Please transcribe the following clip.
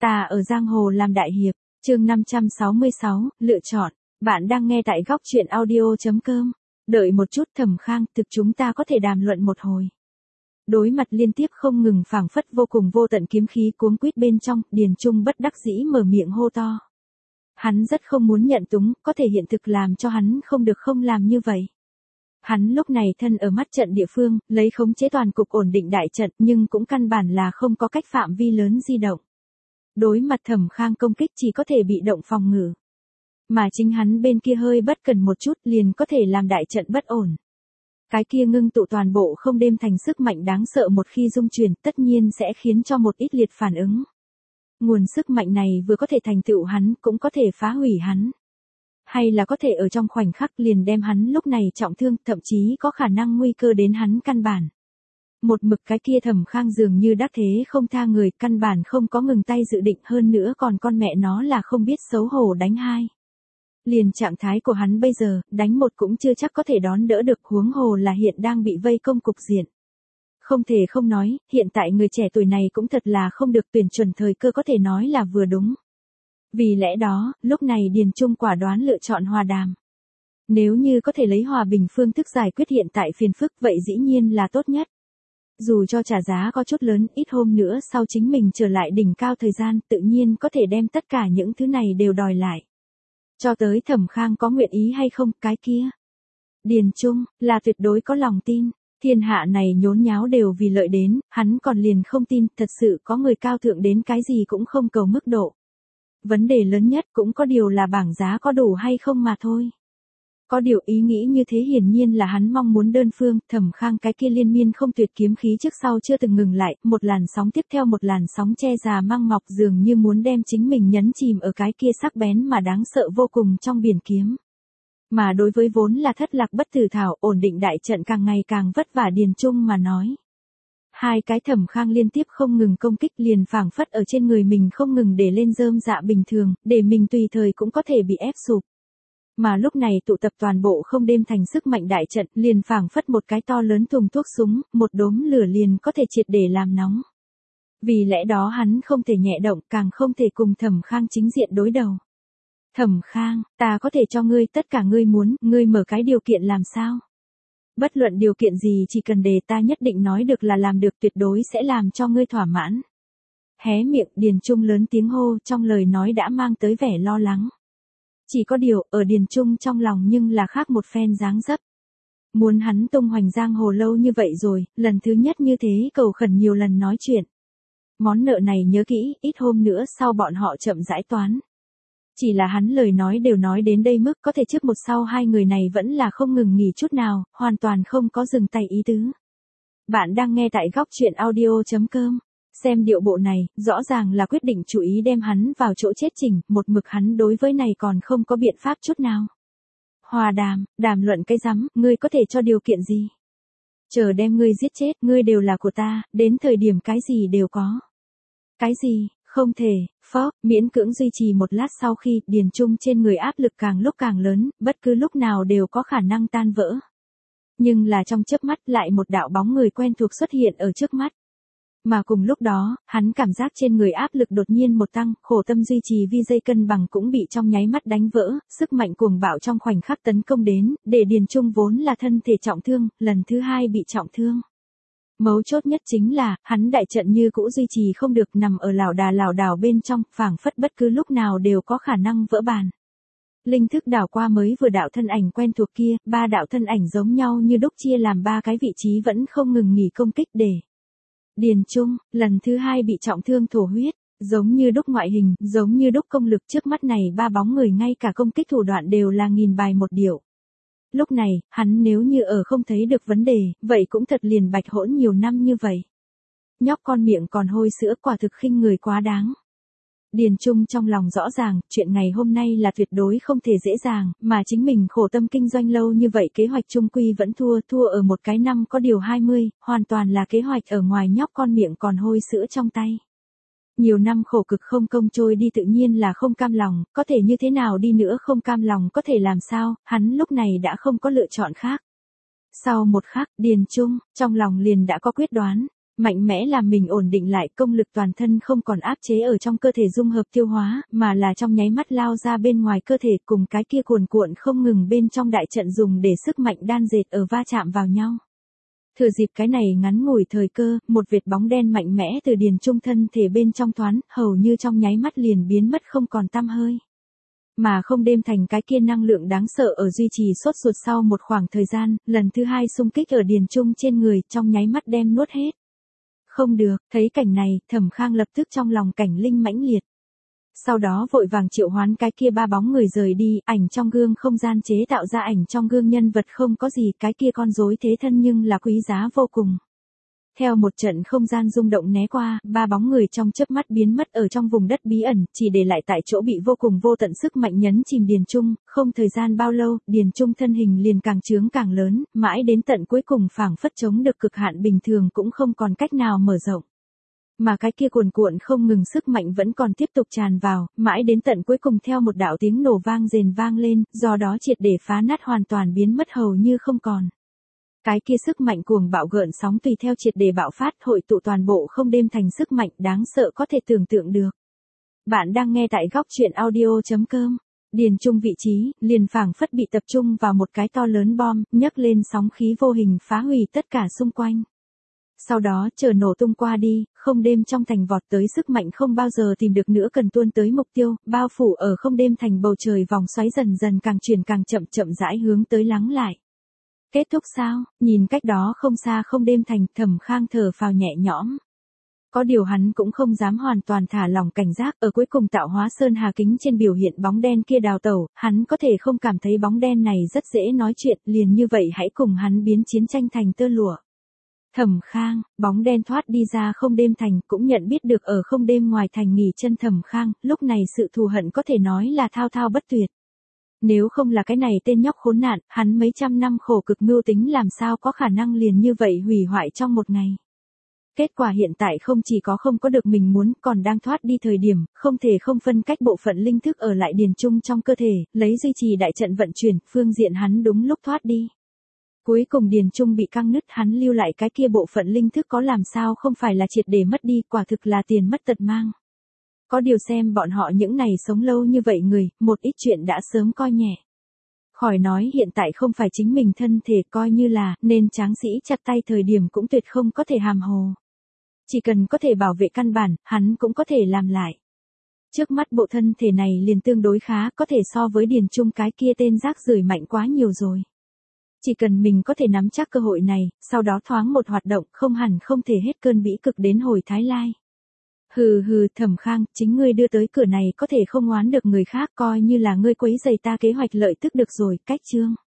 Ta ở giang hồ làm đại hiệp, chương 566, lựa chọn. Bạn đang nghe tại góc truyện audio.com. Đợi một chút Thẩm Khang, thực chúng ta có thể đàm luận một hồi. Đối mặt liên tiếp không ngừng phảng phất vô cùng vô tận kiếm khí cuống quýt bên trong, Điền Trung bất đắc dĩ mở miệng hô to. Hắn rất không muốn nhận túng, có thể hiện thực làm cho hắn không được không làm như vậy. Hắn lúc này thân ở mắt trận địa phương, lấy khống chế toàn cục ổn định đại trận nhưng cũng căn bản là không có cách phạm vi lớn di động. Đối mặt Thẩm Khang công kích chỉ có thể bị động phòng ngự. Mà chính hắn bên kia hơi bất cần một chút liền có thể làm đại trận bất ổn. Cái kia ngưng tụ toàn bộ không đêm thành sức mạnh đáng sợ một khi dung chuyển tất nhiên sẽ khiến cho một ít liệt phản ứng. Nguồn sức mạnh này vừa có thể thành tựu hắn cũng có thể phá hủy hắn. Hay là có thể ở trong khoảnh khắc liền đem hắn lúc này trọng thương, thậm chí có khả năng nguy cơ đến hắn căn bản. Một mực cái kia Thẩm Khang dường như đắc thế không tha người, căn bản không có ngừng tay dự định, hơn nữa còn con mẹ nó là không biết xấu hổ đánh hai. Liền trạng thái của hắn bây giờ, đánh một cũng chưa chắc có thể đón đỡ được, huống hồ là hiện đang bị vây công cục diện. Không thể không nói, hiện tại người trẻ tuổi này cũng thật là không được tuyển chuẩn, thời cơ có thể nói là vừa đúng. Vì lẽ đó, lúc này Điền Trung quả đoán lựa chọn hòa đàm. Nếu như có thể lấy hòa bình phương thức giải quyết hiện tại phiền phức vậy dĩ nhiên là tốt nhất. Dù cho trả giá có chút lớn, ít hôm nữa sau chính mình trở lại đỉnh cao thời gian, tự nhiên có thể đem tất cả những thứ này đều đòi lại. Cho tới Thẩm Khang có nguyện ý hay không, cái kia. Điền Trung, là tuyệt đối có lòng tin, thiên hạ này nhốn nháo đều vì lợi đến, hắn còn liền không tin, thật sự có người cao thượng đến cái gì cũng không cầu mức độ. Vấn đề lớn nhất cũng có điều là bảng giá có đủ hay không mà thôi. Có điều ý nghĩ như thế hiển nhiên là hắn mong muốn đơn phương, Thẩm Khang cái kia liên miên không tuyệt kiếm khí trước sau chưa từng ngừng lại, một làn sóng tiếp theo một làn sóng che già mang mọc, dường như muốn đem chính mình nhấn chìm ở cái kia sắc bén mà đáng sợ vô cùng trong biển kiếm. Mà đối với vốn là thất lạc bất tử thảo, ổn định đại trận càng ngày càng vất vả Điền Trung mà nói. Hai cái Thẩm Khang liên tiếp không ngừng công kích liền phảng phất ở trên người mình không ngừng để lên rơm dạ bình thường, để mình tùy thời cũng có thể bị ép sụp. Mà lúc này tụ tập toàn bộ không đêm thành sức mạnh đại trận liền phảng phất một cái to lớn thùng thuốc súng, một đốm lửa liền có thể triệt để làm nóng. Vì lẽ đó hắn không thể nhẹ động, càng không thể cùng Thẩm Khang chính diện đối đầu. Thẩm Khang, ta có thể cho ngươi tất cả ngươi muốn, ngươi mở cái điều kiện làm sao? Bất luận điều kiện gì chỉ cần để ta nhất định nói được là làm được, tuyệt đối sẽ làm cho ngươi thỏa mãn. Hé miệng, Điền Trung lớn tiếng hô, trong lời nói đã mang tới vẻ lo lắng. Chỉ có điều, ở Điền Trung trong lòng nhưng là khác một phen dáng dấp. Muốn hắn tung hoành giang hồ lâu như vậy rồi, lần thứ nhất như thế cầu khẩn nhiều lần nói chuyện. Món nợ này nhớ kỹ, ít hôm nữa sau bọn họ chậm rãi toán. Chỉ là hắn lời nói đều nói đến đây mức có thể trước một sau hai người này vẫn là không ngừng nghỉ chút nào, hoàn toàn không có dừng tay ý tứ. Bạn đang nghe tại góc truyện audio.com. Xem điệu bộ này, rõ ràng là quyết định chú ý đem hắn vào chỗ chết chỉnh, một mực hắn đối với này còn không có biện pháp chút nào. Hòa đàm, đàm luận cái rắm, ngươi có thể cho điều kiện gì? Chờ đem ngươi giết chết, ngươi đều là của ta, đến thời điểm cái gì đều có. Cái gì, không thể, phó, miễn cưỡng duy trì một lát sau khi Điền Trung trên người áp lực càng lúc càng lớn, bất cứ lúc nào đều có khả năng tan vỡ. Nhưng là trong chớp mắt lại một đạo bóng người quen thuộc xuất hiện ở trước mắt. Mà cùng lúc đó, hắn cảm giác trên người áp lực đột nhiên một tăng, khổ tâm duy trì vi dây cân bằng cũng bị trong nháy mắt đánh vỡ, sức mạnh cuồng bạo trong khoảnh khắc tấn công đến, để Điền Trung vốn là thân thể trọng thương, lần thứ hai bị trọng thương. Mấu chốt nhất chính là, hắn đại trận như cũ duy trì không được, nằm ở lảo đảo bên trong, phảng phất bất cứ lúc nào đều có khả năng vỡ bàn. Linh thức đảo qua mới vừa đạo thân ảnh quen thuộc kia, ba đạo thân ảnh giống nhau như đúc chia làm ba cái vị trí vẫn không ngừng nghỉ công kích để Điền Trung, lần thứ hai bị trọng thương thổ huyết, giống như đúc ngoại hình, giống như đúc công lực, trước mắt này ba bóng người ngay cả công kích thủ đoạn đều là nghìn bài một điệu. Lúc này, hắn nếu như ở không thấy được vấn đề, vậy cũng thật liền bạch hỗn nhiều năm như vậy. Nhóc con miệng còn hôi sữa, quả thực khinh người quá đáng. Điền Trung trong lòng rõ ràng, chuyện ngày hôm nay là tuyệt đối không thể dễ dàng, mà chính mình khổ tâm kinh doanh lâu như vậy kế hoạch chung quy vẫn thua ở một cái năm có điều 20, hoàn toàn là kế hoạch ở ngoài nhóc con miệng còn hôi sữa trong tay. Nhiều năm khổ cực không công trôi đi tự nhiên là không cam lòng, có thể như thế nào đi nữa không cam lòng có thể làm sao, hắn lúc này đã không có lựa chọn khác. Sau một khắc, Điền Trung, trong lòng liền đã có quyết đoán. Mạnh mẽ làm mình ổn định lại, công lực toàn thân không còn áp chế ở trong cơ thể dung hợp tiêu hóa, mà là trong nháy mắt lao ra bên ngoài cơ thể, cùng cái kia cuồn cuộn không ngừng bên trong đại trận dùng để sức mạnh đan dệt ở va chạm vào nhau. Thừa dịp cái này ngắn ngủi thời cơ, một vệt bóng đen mạnh mẽ từ Điền Trung thân thể bên trong thoáng, hầu như trong nháy mắt liền biến mất không còn tăm hơi. Mà không đêm thành cái kia năng lượng đáng sợ ở duy trì sốt ruột sau một khoảng thời gian, lần thứ hai xung kích ở Điền Trung trên người, trong nháy mắt đem nuốt hết. Không được, thấy cảnh này, Thẩm Khang lập tức trong lòng cảnh linh mãnh liệt. Sau đó vội vàng triệu hoán cái kia ba bóng người rời đi, ảnh trong gương không gian chế tạo ra ảnh trong gương nhân vật không có gì, cái kia con rối thế thân nhưng là quý giá vô cùng. Theo một trận không gian rung động né qua, ba bóng người trong chớp mắt biến mất ở trong vùng đất bí ẩn, chỉ để lại tại chỗ bị vô cùng vô tận sức mạnh nhấn chìm Điền Trung, không thời gian bao lâu, Điền Trung thân hình liền càng trướng càng lớn, mãi đến tận cuối cùng phảng phất chống được cực hạn bình thường cũng không còn cách nào mở rộng. Mà cái kia cuồn cuộn không ngừng sức mạnh vẫn còn tiếp tục tràn vào, mãi đến tận cuối cùng theo một đạo tiếng nổ vang rền vang lên, do đó triệt để phá nát hoàn toàn biến mất hầu như không còn. Cái kia sức mạnh cuồng bạo gợn sóng tùy theo triệt để bạo phát, hội tụ toàn bộ không đêm thành sức mạnh đáng sợ có thể tưởng tượng được. Bạn đang nghe tại góc truyện audio.com. Điền Trung vị trí, liền phảng phất bị tập trung vào một cái to lớn bom, nhấc lên sóng khí vô hình phá hủy tất cả xung quanh. Sau đó, chờ nổ tung qua đi, không đêm trong thành vọt tới sức mạnh không bao giờ tìm được nữa cần tuôn tới mục tiêu, bao phủ ở không đêm thành bầu trời vòng xoáy dần dần càng chuyển càng chậm chậm rãi hướng tới lắng lại. Kết thúc sao? Nhìn cách đó không xa không đêm thành, Thẩm Khang thở phào nhẹ nhõm. Có điều hắn cũng không dám hoàn toàn thả lỏng cảnh giác, ở cuối cùng tạo hóa sơn hà kính trên biểu hiện bóng đen kia đào tẩu, hắn có thể không cảm thấy bóng đen này rất dễ nói chuyện, liền như vậy hãy cùng hắn biến chiến tranh thành tơ lụa. Thẩm Khang, bóng đen thoát đi ra không đêm thành, cũng nhận biết được ở không đêm ngoài thành nghỉ chân Thẩm Khang, lúc này sự thù hận có thể nói là thao thao bất tuyệt. Nếu không là cái này tên nhóc khốn nạn, hắn mấy trăm năm khổ cực mưu tính làm sao có khả năng liền như vậy hủy hoại trong một ngày. Kết quả hiện tại không chỉ có không có được mình muốn, còn đang thoát đi thời điểm, không thể không phân cách bộ phận linh thức ở lại Điền Trung trong cơ thể, lấy duy trì đại trận vận chuyển, phương diện hắn đúng lúc thoát đi. Cuối cùng Điền Trung bị căng nứt, hắn lưu lại cái kia bộ phận linh thức có làm sao không phải là triệt để mất đi, quả thực là tiền mất tật mang. Có điều xem bọn họ những này sống lâu như vậy người, một ít chuyện đã sớm coi nhẹ. Khỏi nói hiện tại không phải chính mình thân thể coi như là, nên tráng sĩ chặt tay thời điểm cũng tuyệt không có thể hàm hồ. Chỉ cần có thể bảo vệ căn bản, hắn cũng có thể làm lại. Trước mắt bộ thân thể này liền tương đối khá, có thể so với Điền Trung cái kia tên rác rưởi mạnh quá nhiều rồi. Chỉ cần mình có thể nắm chắc cơ hội này, sau đó thoáng một hoạt động, không hẳn không thể hết cơn bĩ cực đến hồi Thái Lai. Hừ hừ, Thẩm Khang, chính ngươi đưa tới cửa này có thể không oán được người khác, coi như là ngươi quấy rầy ta kế hoạch lợi tức được rồi, cách chương.